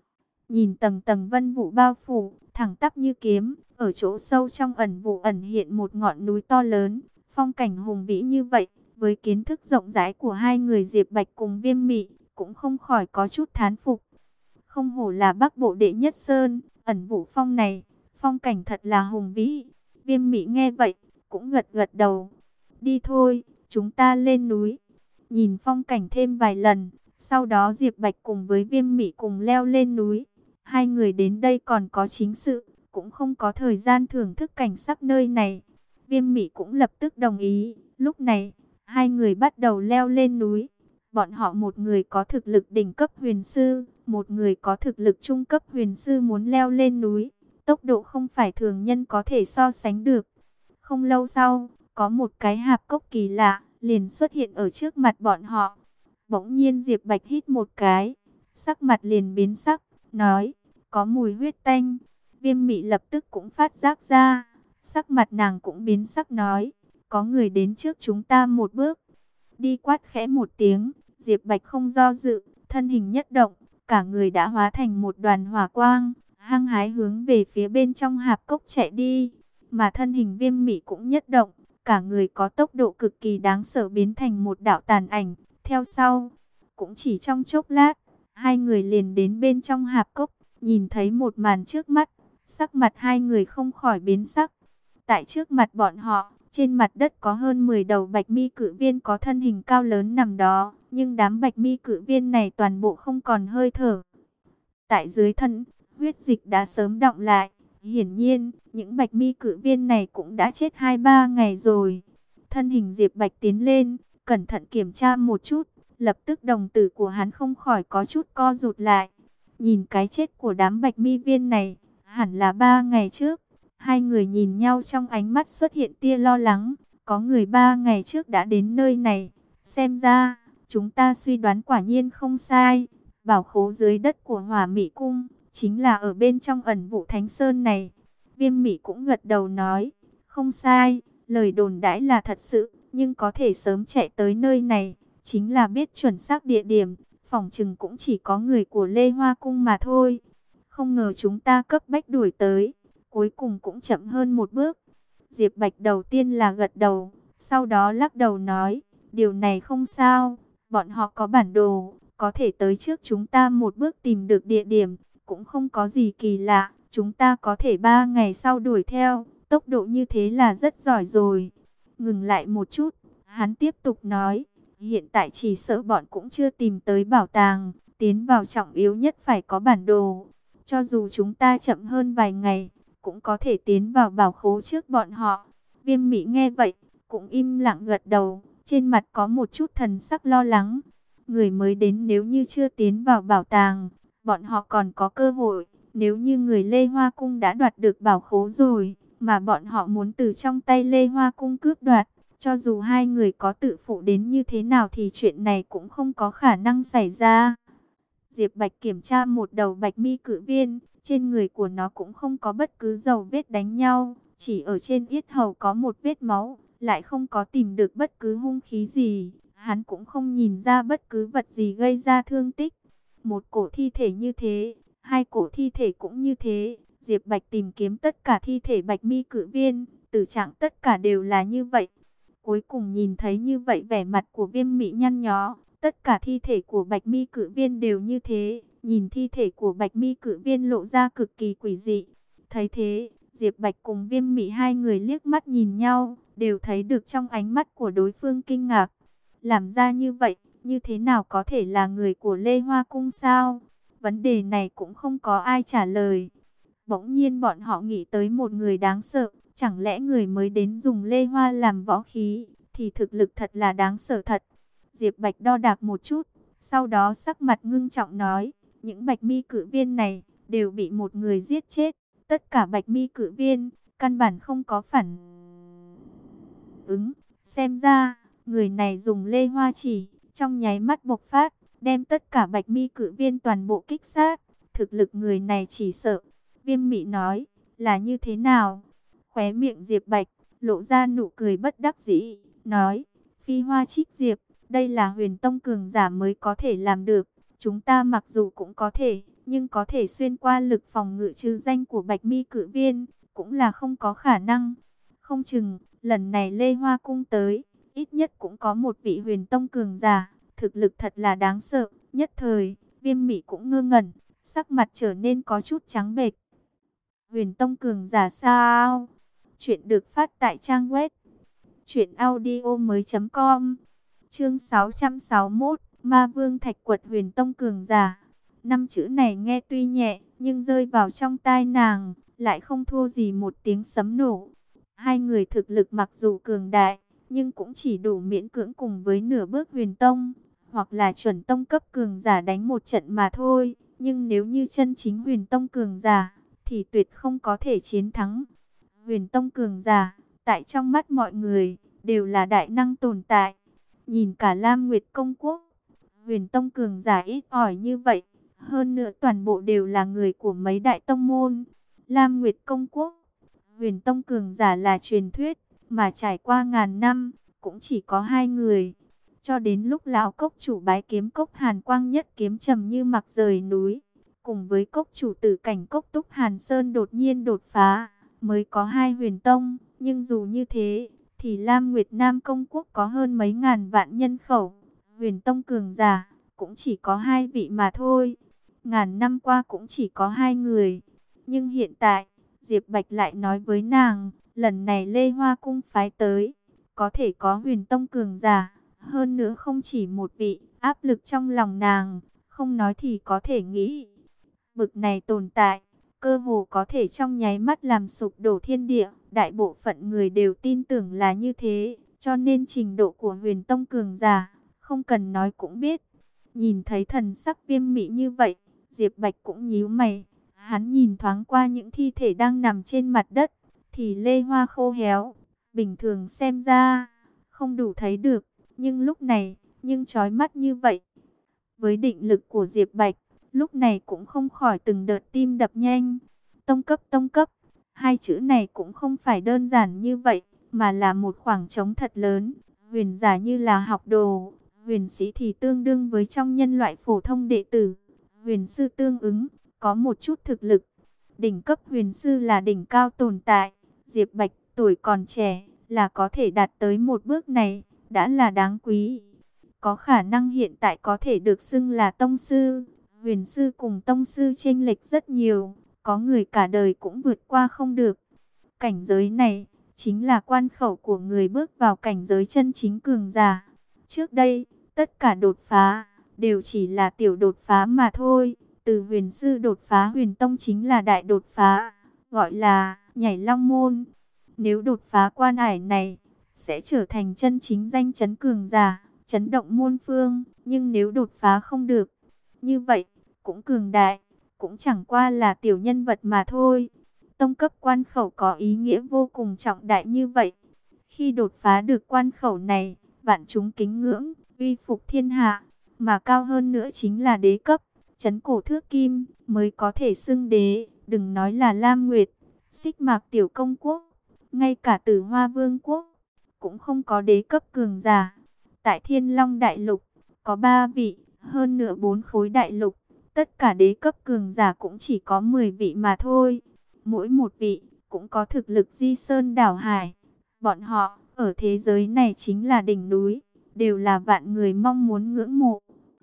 Nhìn tầng tầng vân vụ bao phủ, thẳng tắp như kiếm, ở chỗ sâu trong ẩn vụ ẩn hiện một ngọn núi to lớn, phong cảnh hùng vĩ như vậy, với kiến thức rộng rãi của hai người Diệp Bạch cùng Viêm Mị, cũng không khỏi có chút thán phục. Không hổ là Bắc Bộ đệ nhất sơn, ẩn vụ phong này, phong cảnh thật là hùng vĩ. Viêm Mị nghe vậy, cũng gật gật đầu. Đi thôi, chúng ta lên núi. Nhìn phong cảnh thêm vài lần, sau đó Diệp Bạch cùng với Viêm Mị cùng leo lên núi. Hai người đến đây còn có chính sự, cũng không có thời gian thưởng thức cảnh sắc nơi này. Viêm Mị cũng lập tức đồng ý. Lúc này, hai người bắt đầu leo lên núi. Bọn họ một người có thực lực đỉnh cấp huyền sư, một người có thực lực trung cấp huyền sư muốn leo lên núi. Tốc độ không phải thường nhân có thể so sánh được. Không lâu sau, có một cái hạp cốc kỳ lạ liền xuất hiện ở trước mặt bọn họ. Bỗng nhiên Diệp Bạch hít một cái, sắc mặt liền biến sắc, nói, có mùi huyết tanh. Viêm Mị lập tức cũng phát giác ra, sắc mặt nàng cũng biến sắc nói, có người đến trước chúng ta một bước. Đi quát khẽ một tiếng, Diệp Bạch không do dự, thân hình nhất động, cả người đã hóa thành một đoàn hỏa quang, hăng hái hướng về phía bên trong hạp cốc chạy đi. Mà thân hình Viêm Mị cũng nhất động, cả người có tốc độ cực kỳ đáng sợ biến thành một đạo tàn ảnh, theo sau. Cũng chỉ trong chốc lát, hai người liền đến bên trong hạp cốc, nhìn thấy một màn trước mắt, sắc mặt hai người không khỏi biến sắc. Tại trước mặt bọn họ, trên mặt đất có hơn 10 đầu bạch mi cự viên có thân hình cao lớn nằm đó, nhưng đám bạch mi cự viên này toàn bộ không còn hơi thở. Tại dưới thân, huyết dịch đã sớm đọng lại. Hiển nhiên, những bạch mi cự viên này cũng đã chết 2-3 ngày rồi. Thân hình Diệp Bạch tiến lên, cẩn thận kiểm tra một chút, lập tức đồng tử của hắn không khỏi có chút co rụt lại. Nhìn cái chết của đám bạch mi viên này, hẳn là 3 ngày trước. Hai người nhìn nhau trong ánh mắt xuất hiện tia lo lắng. Có người 3 ngày trước đã đến nơi này. Xem ra, chúng ta suy đoán quả nhiên không sai. Bảo khố dưới đất của Hỏa Mị Cung chính là ở bên trong ẩn vụ Thánh Sơn này. Viêm Mị cũng gật đầu nói, không sai, lời đồn đãi là thật sự, nhưng có thể sớm chạy tới nơi này, chính là biết chuẩn xác địa điểm, phỏng chừng cũng chỉ có người của Lê Hoa Cung mà thôi. Không ngờ chúng ta cấp bách đuổi tới, cuối cùng cũng chậm hơn một bước. Diệp Bạch đầu tiên là gật đầu, sau đó lắc đầu nói, điều này không sao, bọn họ có bản đồ, có thể tới trước chúng ta một bước tìm được địa điểm, cũng không có gì kỳ lạ, chúng ta có thể 3 ngày sau đuổi theo, tốc độ như thế là rất giỏi rồi. Ngừng lại một chút, hắn tiếp tục nói, hiện tại chỉ sợ bọn cũng chưa tìm tới bảo tàng, tiến vào trọng yếu nhất phải có bản đồ. Cho dù chúng ta chậm hơn vài ngày, cũng có thể tiến vào bảo khố trước bọn họ. Viêm Mị nghe vậy, cũng im lặng gật đầu, trên mặt có một chút thần sắc lo lắng. Người mới đến nếu như chưa tiến vào bảo tàng, bọn họ còn có cơ hội. Nếu như người Lê Hoa Cung đã đoạt được bảo khố rồi, mà bọn họ muốn từ trong tay Lê Hoa Cung cướp đoạt, cho dù hai người có tự phụ đến như thế nào thì chuyện này cũng không có khả năng xảy ra. Diệp Bạch kiểm tra một đầu bạch mi cự viên, trên người của nó cũng không có bất cứ dấu vết đánh nhau, chỉ ở trên yết hầu có một vết máu, lại không có tìm được bất cứ hung khí gì, hắn cũng không nhìn ra bất cứ vật gì gây ra thương tích. Một cổ thi thể như thế, hai cổ thi thể cũng như thế, Diệp Bạch tìm kiếm tất cả thi thể bạch mi cự viên, tử trạng tất cả đều là như vậy. Cuối cùng nhìn thấy như vậy vẻ mặt của Viêm Mị nhăn nhó, tất cả thi thể của bạch mi cự viên đều như thế, nhìn thi thể của bạch mi cự viên lộ ra cực kỳ quỷ dị. Thấy thế, Diệp Bạch cùng Viêm Mị hai người liếc mắt nhìn nhau, đều thấy được trong ánh mắt của đối phương kinh ngạc. Làm ra như vậy, như thế nào có thể là người của Lê Hoa Cung sao? Vấn đề này cũng không có ai trả lời. Bỗng nhiên bọn họ nghĩ tới một người đáng sợ, chẳng lẽ người mới đến dùng Lê Hoa làm võ khí, thì thực lực thật là đáng sợ thật. Diệp Bạch đo đạc một chút, sau đó sắc mặt ngưng trọng nói, những bạch mi cự viên này đều bị một người giết chết. Tất cả bạch mi cự viên, căn bản không có phản ứng. Xem ra, người này dùng Lê Hoa chỉ, trong nháy mắt bộc phát, đem tất cả bạch mi cự viên toàn bộ kích sát. Thực lực người này chỉ sợ. Viêm Mị nói, là như thế nào? Khóe miệng Diệp Bạch lộ ra nụ cười bất đắc dĩ, nói, Phi Hoa Trích Diệp, đây là Huyền Tông cường giả mới có thể làm được. Chúng ta mặc dù cũng có thể, nhưng có thể xuyên qua lực phòng ngự trừ danh của Bạch Mi cự viên, cũng là không có khả năng. Không chừng, lần này Lê Hoa Cung tới, ít nhất cũng có một vị huyền tông cường giả, thực lực thật là đáng sợ. Nhất thời, Viêm Mị cũng ngơ ngẩn, sắc mặt trở nên có chút trắng bệch. Huyền tông cường giả sao? Chuyện được phát tại trang web truyệnaudiomoi.com. Chương 661, Ma Vương Thạch Quật Huyền tông cường giả. Năm chữ này nghe tuy nhẹ, nhưng rơi vào trong tai nàng, lại không thua gì một tiếng sấm nổ. Hai người thực lực mặc dù cường đại, nhưng cũng chỉ đủ miễn cưỡng cùng với nửa bước huyền tông, hoặc là chuẩn tông cấp cường giả đánh một trận mà thôi. Nhưng nếu như chân chính huyền tông cường giả, thì tuyệt không có thể chiến thắng. Huyền tông cường giả, tại trong mắt mọi người, đều là đại năng tồn tại. Nhìn cả Lam Nguyệt Công Quốc, huyền tông cường giả ít ỏi như vậy, hơn nữa toàn bộ đều là người của mấy đại tông môn. Lam Nguyệt Công Quốc, huyền tông cường giả là truyền thuyết, mà trải qua ngàn năm, cũng chỉ có hai người. Cho đến lúc lão cốc chủ bái kiếm cốc Hàn Quang Nhất kiếm trầm như mặc rời núi, cùng với cốc chủ tử cảnh cốc Túc Hàn Sơn đột nhiên đột phá, mới có hai huyền tông. Nhưng dù như thế, thì Lam Nguyệt Nam Công Quốc có hơn mấy ngàn vạn nhân khẩu, huyền tông cường giả cũng chỉ có hai vị mà thôi. Ngàn năm qua cũng chỉ có hai người. Nhưng hiện tại, Diệp Bạch lại nói với nàng, lần này Lê Hoa Cung phái tới, có thể có huyền tông cường giả, hơn nữa không chỉ một vị. Áp lực trong lòng nàng, không nói thì có thể nghĩ. Bực này tồn tại, cơ hồ có thể trong nháy mắt làm sụp đổ thiên địa. Đại bộ phận người đều tin tưởng là như thế, cho nên trình độ của huyền tông cường giả, không cần nói cũng biết. Nhìn thấy thần sắc Viêm Mị như vậy, Diệp Bạch cũng nhíu mày. Hắn nhìn thoáng qua những thi thể đang nằm trên mặt đất, thì lê hoa khô héo, bình thường xem ra, không đủ thấy được. Nhưng lúc này, nhưng chói mắt như vậy. Với định lực của Diệp Bạch, lúc này cũng không khỏi từng đợt tim đập nhanh. Tông cấp, hai chữ này cũng không phải đơn giản như vậy, mà là một khoảng trống thật lớn. Huyền giả như là học đồ, huyền sĩ thì tương đương với trong nhân loại phổ thông đệ tử. Huyền sư tương ứng, có một chút thực lực. Đỉnh cấp huyền sư là đỉnh cao tồn tại. Diệp Bạch tuổi còn trẻ, là có thể đạt tới một bước này, đã là đáng quý. Có khả năng hiện tại có thể được xưng là tông sư. Huyền sư cùng tông sư chênh lệch rất nhiều, có người cả đời cũng vượt qua không được. Cảnh giới này chính là quan khẩu của người bước vào cảnh giới chân chính cường giả. Trước đây, tất cả đột phá đều chỉ là tiểu đột phá mà thôi. Từ huyền sư đột phá huyền tông chính là đại đột phá, gọi là nhảy long môn. Nếu đột phá quan ải này, sẽ trở thành chân chính danh chấn cường giả, chấn động muôn phương. Nhưng nếu đột phá không được, như vậy cũng cường đại, cũng chẳng qua là tiểu nhân vật mà thôi. Tông cấp quan khẩu có ý nghĩa vô cùng trọng đại như vậy. Khi đột phá được quan khẩu này, vạn chúng kính ngưỡng, uy phục thiên hạ. Mà cao hơn nữa chính là đế cấp, trấn cổ thước kim, mới có thể xưng đế. Đừng nói là Lam Nguyệt, Xích Mạc Tiểu Công Quốc, ngay cả Tử Hoa Vương Quốc, cũng không có đế cấp cường giả. Tại Thiên Long Đại Lục, có 3 vị, hơn nữa 4 khối đại lục. Tất cả đế cấp cường giả cũng chỉ có 10 vị mà thôi. Mỗi một vị cũng có thực lực di sơn đảo hải. Bọn họ ở thế giới này chính là đỉnh núi, đều là vạn người mong muốn ngưỡng mộ.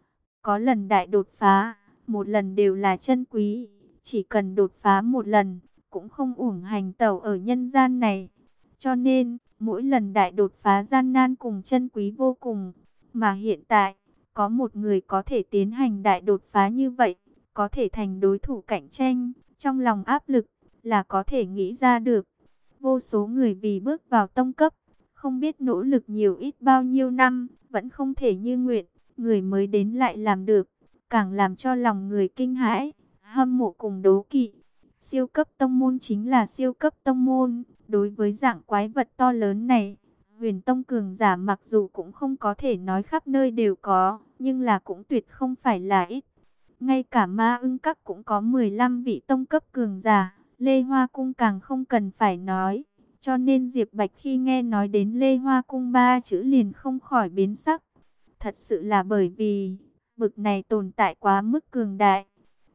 Có lần đại đột phá, một lần đều là chân quý. Chỉ cần đột phá một lần, cũng không uổng hành tẩu ở nhân gian này. Cho nên, mỗi lần đại đột phá gian nan cùng chân quý vô cùng. Mà hiện tại, có một người có thể tiến hành đại đột phá như vậy, có thể thành đối thủ cạnh tranh, trong lòng áp lực là có thể nghĩ ra được. Vô số người vì bước vào tông cấp, không biết nỗ lực nhiều ít bao nhiêu năm, vẫn không thể như nguyện, người mới đến lại làm được, càng làm cho lòng người kinh hãi, hâm mộ cùng đố kỵ. Siêu cấp tông môn chính là siêu cấp tông môn, đối với dạng quái vật to lớn này, huyền tông cường giả mặc dù cũng không có thể nói khắp nơi đều có, nhưng là cũng tuyệt không phải là ít. Ngay cả Ma Ưng Các cũng có 15 vị tông cấp cường giả, Lê Hoa Cung càng không cần phải nói. Cho nên Diệp Bạch khi nghe nói đến Lê Hoa Cung 3 chữ liền không khỏi biến sắc. Thật sự là bởi vì bực này tồn tại quá mức cường đại.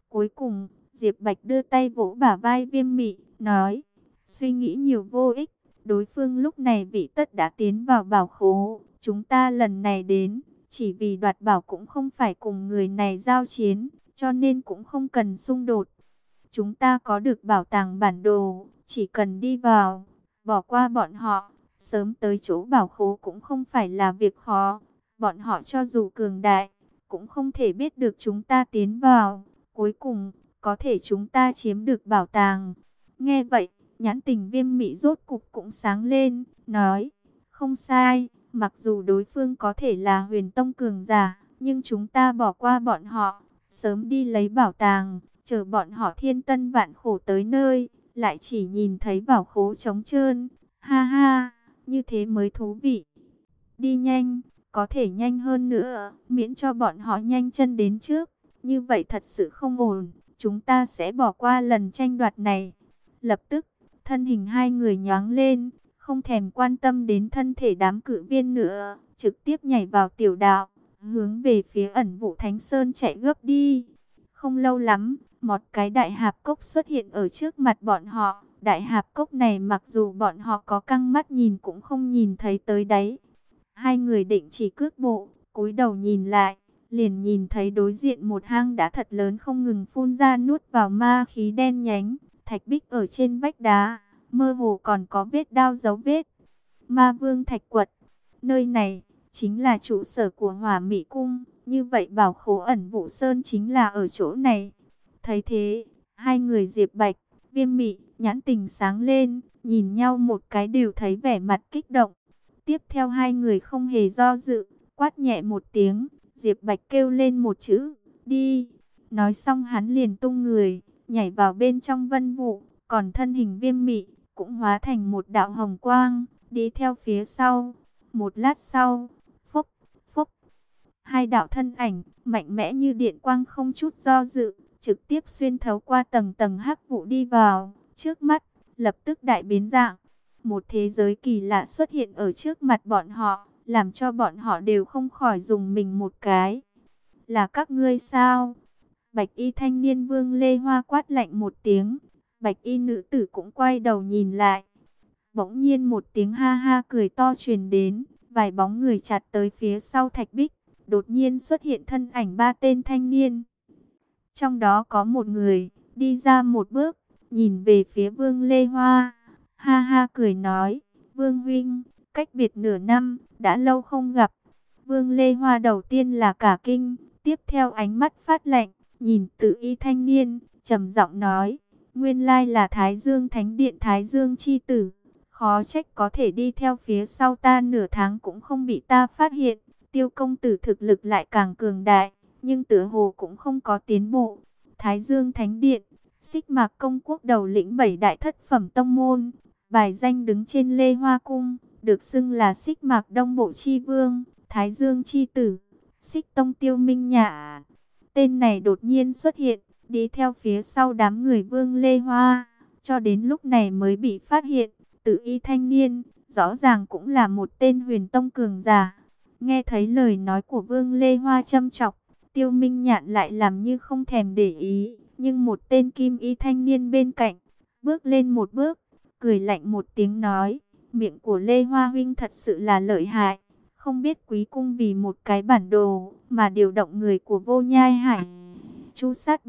Cuối cùng, Diệp Bạch đưa tay vỗ bả vai Viêm Mị, nói, suy nghĩ nhiều vô ích, đối phương lúc này vị tất đã tiến vào bảo khố, chúng ta lần này đến, chỉ vì đoạt bảo cũng không phải cùng người này giao chiến, cho nên cũng không cần xung đột. Chúng ta có được bảo tàng bản đồ, chỉ cần đi vào, bỏ qua bọn họ, sớm tới chỗ bảo khố cũng không phải là việc khó. Bọn họ cho dù cường đại, cũng không thể biết được chúng ta tiến vào. Cuối cùng, có thể chúng ta chiếm được bảo tàng. Nghe vậy, nhãn tình Viêm Mị rốt cục cũng sáng lên, nói, không sai, mặc dù đối phương có thể là Huyền Tông cường giả, nhưng chúng ta bỏ qua bọn họ, sớm đi lấy bảo tàng, chờ bọn họ thiên tân vạn khổ tới nơi, lại chỉ nhìn thấy bảo khố trống trơn. Ha ha, như thế mới thú vị. Đi nhanh, có thể nhanh hơn nữa, miễn cho bọn họ nhanh chân đến trước. Như vậy thật sự không ổn, chúng ta sẽ bỏ qua lần tranh đoạt này. Lập tức, thân hình hai người nhoáng lên, không thèm quan tâm đến thân thể đám cự viên nữa, trực tiếp nhảy vào tiểu đạo, hướng về phía Ẩn Vụ Thánh Sơn chạy gấp đi. Không lâu lắm, một cái đại hạp cốc xuất hiện ở trước mặt bọn họ. Đại hạp cốc này mặc dù bọn họ có căng mắt nhìn cũng không nhìn thấy tới đáy. Hai người định chỉ cước bộ, cúi đầu nhìn lại, liền nhìn thấy đối diện một hang đá thật lớn không ngừng phun ra nuốt vào ma khí đen nhánh. Thạch bích ở trên vách đá, mơ hồ còn có vết đao dấu vết. Ma Vương Thạch Quật, nơi này chính là trụ sở của Hỏa Mị Cung, như vậy bảo khố Ẩn Vụ Sơn chính là ở chỗ này. Thấy thế, hai người Diệp Bạch, Viêm Mị, nhãn tình sáng lên, nhìn nhau một cái đều thấy vẻ mặt kích động. Tiếp theo hai người không hề do dự, quát nhẹ một tiếng, Diệp Bạch kêu lên một chữ, đi. Nói xong hắn liền tung người, nhảy vào bên trong vân vụ, còn thân hình Viêm Mị cũng hóa thành một đạo hồng quang, đi theo phía sau. Một lát sau, phốc, phốc, hai đạo thân ảnh mạnh mẽ như điện quang không chút do dự, trực tiếp xuyên thấu qua tầng tầng hắc vụ đi vào. Trước mắt lập tức đại biến dạng, một thế giới kỳ lạ xuất hiện ở trước mặt bọn họ, làm cho bọn họ đều không khỏi dùng mình một cái. Là các ngươi sao? Bạch y thanh niên Vương Lê Hoa quát lạnh một tiếng. Bạch y nữ tử cũng quay đầu nhìn lại. Bỗng nhiên một tiếng ha ha cười to truyền đến, vài bóng người chặt tới phía sau thạch bích. Đột nhiên xuất hiện thân ảnh ba tên thanh niên. Trong đó có một người đi ra một bước, nhìn về phía Vương Lê Hoa, ha ha cười nói, Vương huynh, cách biệt nửa năm, đã lâu không gặp. Vương Lê Hoa đầu tiên là cả kinh, tiếp theo ánh mắt phát lạnh, nhìn Tự Y thanh niên, trầm giọng nói, nguyên lai là Thái Dương Thánh Điện Thái Dương chi tử, khó trách có thể đi theo phía sau ta nửa tháng cũng không bị ta phát hiện. Tiêu công tử thực lực lại càng cường đại, nhưng tựa hồ cũng không có tiến bộ. Thái Dương Thánh Điện, Xích Mạc Công Quốc đầu lĩnh 7 đại thất phẩm tông môn, bài danh đứng trên Lê Hoa Cung, được xưng là Xích Mạc Đông Bộ Chi Vương, Thái Dương Chi Tử, Xích Tông Tiêu Minh Nhã. Tên này đột nhiên xuất hiện, đi theo phía sau đám người Vương Lê Hoa, cho đến lúc này mới bị phát hiện. Tự Y thanh niên, rõ ràng cũng là một tên Huyền Tông cường giả. Nghe thấy lời nói của Vương Lê Hoa châm chọc, Tiêu Minh Nhạn lại làm như không thèm để ý. Nhưng một tên Kim Y thanh niên bên cạnh, bước lên một bước, cười lạnh một tiếng nói, miệng của Lê Hoa huynh thật sự là lợi hại. Không biết quý cung vì một cái bản đồ, mà điều động người của Vô Nhai Hải chu sát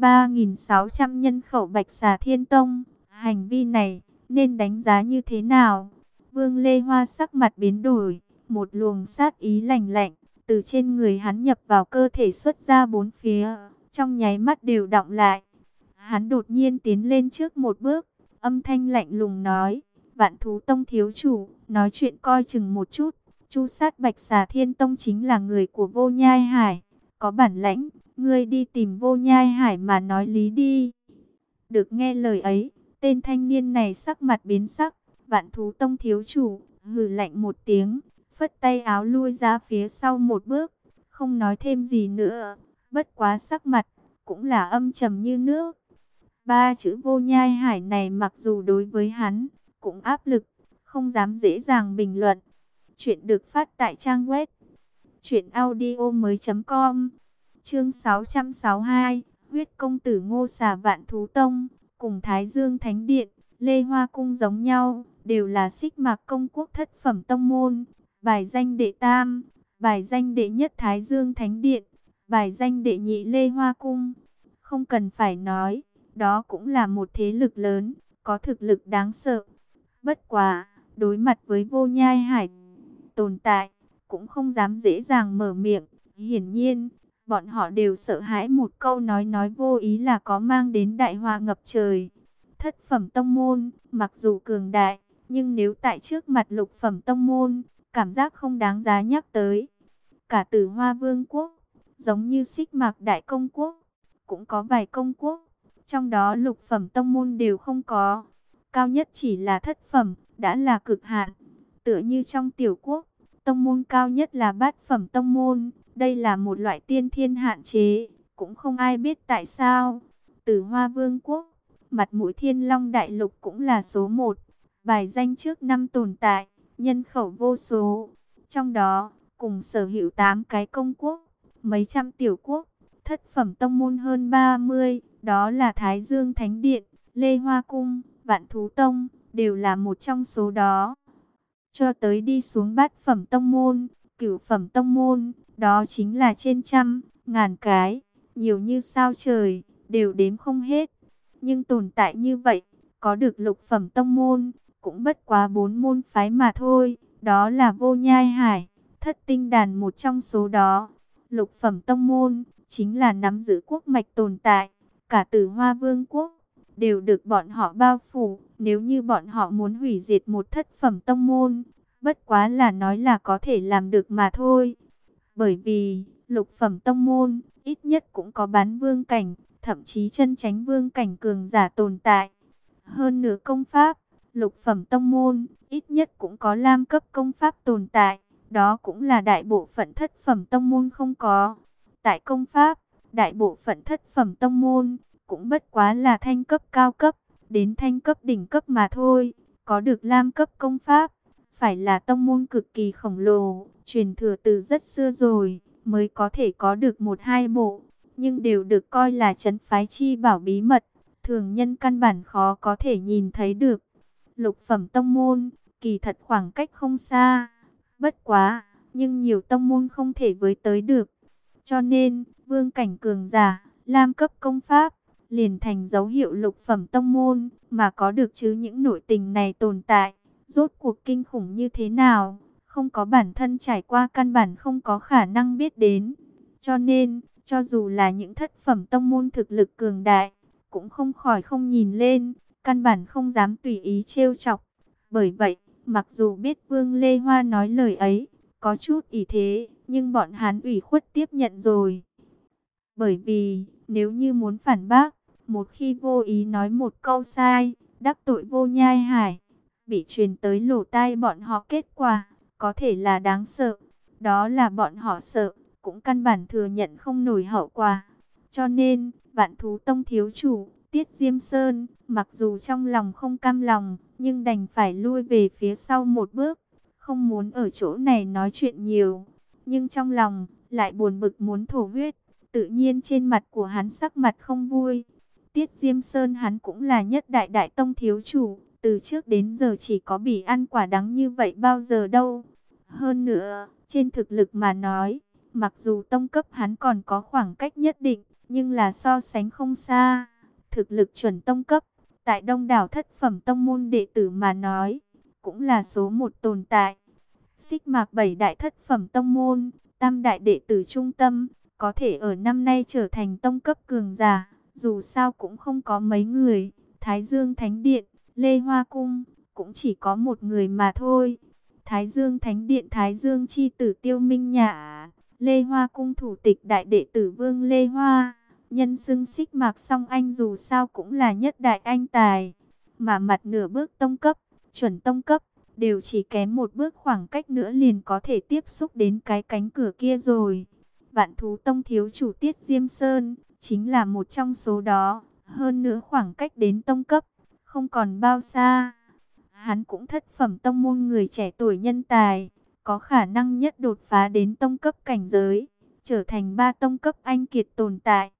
3.600 nhân khẩu Bạch Xà Thiên Tông. Hành vi này, nên đánh giá như thế nào? Vương Lê Hoa sắc mặt biến đổi. Một luồng sát ý lạnh lạnh từ trên người hắn nhập vào cơ thể xuất ra bốn phía, trong nháy mắt đều đọng lại. Hắn đột nhiên tiến lên trước một bước, âm thanh lạnh lùng nói, Vạn Thú Tông thiếu chủ, nói chuyện coi chừng một chút. Chu sát Bạch Xà Thiên Tông chính là người của Vô Nhai Hải, có bản lãnh, ngươi đi tìm Vô Nhai Hải mà nói lý đi. Được nghe lời ấy, tên thanh niên này sắc mặt biến sắc. Vạn Thú Tông thiếu chủ hừ lạnh một tiếng, phất tay áo lui ra phía sau một bước, không nói thêm gì nữa. Bất quá sắc mặt cũng là âm trầm như nước. Ba chữ Vô Nhai Hải này mặc dù đối với hắn cũng áp lực, không dám dễ dàng bình luận. Chuyện được phát tại trang web truyệnaudiomoi.com. Chương 662, Huyết công tử Ngô Xà Vạn Thú Tông, cùng Thái Dương Thánh Điện, Lê Hoa Cung giống nhau, đều là Xích Mạc Công Quốc thất phẩm tông môn, bài danh đệ tam, bài danh đệ nhất Thái Dương Thánh Điện, bài danh đệ nhị Lê Hoa Cung. Không cần phải nói, đó cũng là một thế lực lớn, có thực lực đáng sợ. Bất quá, đối mặt với Vô Nhai Hải tồn tại, cũng không dám dễ dàng mở miệng. Hiển nhiên, bọn họ đều sợ hãi một câu nói vô ý là có mang đến đại họa ngập trời. Thất phẩm tông môn, mặc dù cường đại, nhưng nếu tại trước mặt lục phẩm tông môn, cảm giác không đáng giá nhắc tới. Cả Tử Hoa Vương quốc, giống như Xích Mạc Đại Công Quốc, cũng có vài công quốc, trong đó lục phẩm tông môn đều không có. Cao nhất chỉ là thất phẩm, đã là cực hạn. Tựa như trong tiểu quốc, tông môn cao nhất là bát phẩm tông môn. Đây là một loại tiên thiên hạn chế, cũng không ai biết tại sao. Tử Hoa Vương quốc, mặt mũi Thiên Long Đại Lục cũng là số 1. Bài danh trước năm tồn tại, nhân khẩu vô số. Trong đó, cùng sở hữu 8 cái công quốc, mấy trăm tiểu quốc, thất phẩm tông môn hơn 30. Đó là Thái Dương Thánh Điện, Lê Hoa Cung, Vạn Thú Tông, đều là một trong số đó. Cho tới đi xuống bát phẩm tông môn, cửu phẩm tông môn, đó chính là trên trăm, ngàn cái, nhiều như sao trời, đều đếm không hết. Nhưng tồn tại như vậy, có được lục phẩm tông môn, cũng bất quá 4 môn phái mà thôi. Đó là Vô Nhai Hải, Thất Tinh Đàn một trong số đó. Lục phẩm tông môn, chính là nắm giữ quốc mạch tồn tại. Cả Tử Hoa Vương quốc, đều được bọn họ bao phủ. Nếu như bọn họ muốn hủy diệt một thất phẩm tông môn, bất quá là nói là có thể làm được mà thôi. Bởi vì, lục phẩm tông môn, ít nhất cũng có bán vương cảnh, thậm chí chân chánh vương cảnh cường giả tồn tại. Hơn nữa công pháp, lục phẩm tông môn, ít nhất cũng có lam cấp công pháp tồn tại. Đó cũng là đại bộ phận thất phẩm tông môn không có. Tại công pháp, đại bộ phận thất phẩm tông môn, cũng bất quá là thanh cấp cao cấp, đến thanh cấp đỉnh cấp mà thôi. Có được lam cấp công pháp, phải là tông môn cực kỳ khổng lồ, truyền thừa từ rất xưa rồi, mới có thể có được 1-2 bộ, nhưng đều được coi là trấn phái chi bảo bí mật, thường nhân căn bản khó có thể nhìn thấy được. Lục phẩm tông môn, kỳ thật khoảng cách không xa, bất quá, nhưng nhiều tông môn không thể với tới được. Cho nên, vương cảnh cường giả, lam cấp công pháp, liền thành dấu hiệu lục phẩm tông môn, mà có được chứ những nội tình này tồn tại. Rốt cuộc kinh khủng như thế nào, không có bản thân trải qua căn bản không có khả năng biết đến. Cho nên, cho dù là những thất phẩm tông môn thực lực cường đại, cũng không khỏi không nhìn lên, căn bản không dám tùy ý trêu chọc. Bởi vậy, mặc dù biết Vương Lê Hoa nói lời ấy, có chút ỷ thế, nhưng bọn hắn ủy khuất tiếp nhận rồi. Bởi vì, nếu như muốn phản bác, một khi vô ý nói một câu sai, đắc tội Vô Nhai Hải, bị truyền tới lỗ tai bọn họ kết quả, có thể là đáng sợ. Đó là bọn họ sợ, cũng căn bản thừa nhận không nổi hậu quả. Cho nên, Vạn Thú Tông thiếu chủ, Tiết Diêm Sơn, mặc dù trong lòng không cam lòng, nhưng đành phải lui về phía sau một bước, không muốn ở chỗ này nói chuyện nhiều. Nhưng trong lòng, lại buồn bực muốn thổ huyết, tự nhiên trên mặt của hắn sắc mặt không vui. Tiết Diêm Sơn hắn cũng là nhất đại đại tông thiếu chủ, từ trước đến giờ chỉ có bị ăn quả đắng như vậy bao giờ đâu. Hơn nữa, trên thực lực mà nói, mặc dù tông cấp hắn còn có khoảng cách nhất định, nhưng là so sánh không xa. Thực lực chuẩn tông cấp, tại đông đảo thất phẩm tông môn đệ tử mà nói, cũng là số 1 tồn tại. Xích Mạc 7 đại thất phẩm tông môn, tam đại đệ tử trung tâm, có thể ở năm nay trở thành tông cấp cường giả, dù sao cũng không có mấy người. Thái Dương Thánh Điện, Lê Hoa Cung, cũng chỉ có một người mà thôi. Thái Dương Thánh Điện Thái Dương chi tử Tiêu Minh Nhã, Lê Hoa Cung thủ tịch đại đệ tử Vương Lê Hoa, nhân xưng Xích Mạc Song Anh dù sao cũng là nhất đại anh tài, mà mặt nửa bước tông cấp, chuẩn tông cấp, đều chỉ kém một bước khoảng cách nữa liền có thể tiếp xúc đến cái cánh cửa kia rồi. Vạn Thú Tông thiếu chủ Tiết Diêm Sơn, chính là một trong số đó, hơn nữa khoảng cách đến tông cấp, không còn bao xa. Hắn cũng thất phẩm tông môn người trẻ tuổi nhân tài, có khả năng nhất đột phá đến tông cấp cảnh giới, trở thành 3 tông cấp anh kiệt tồn tại.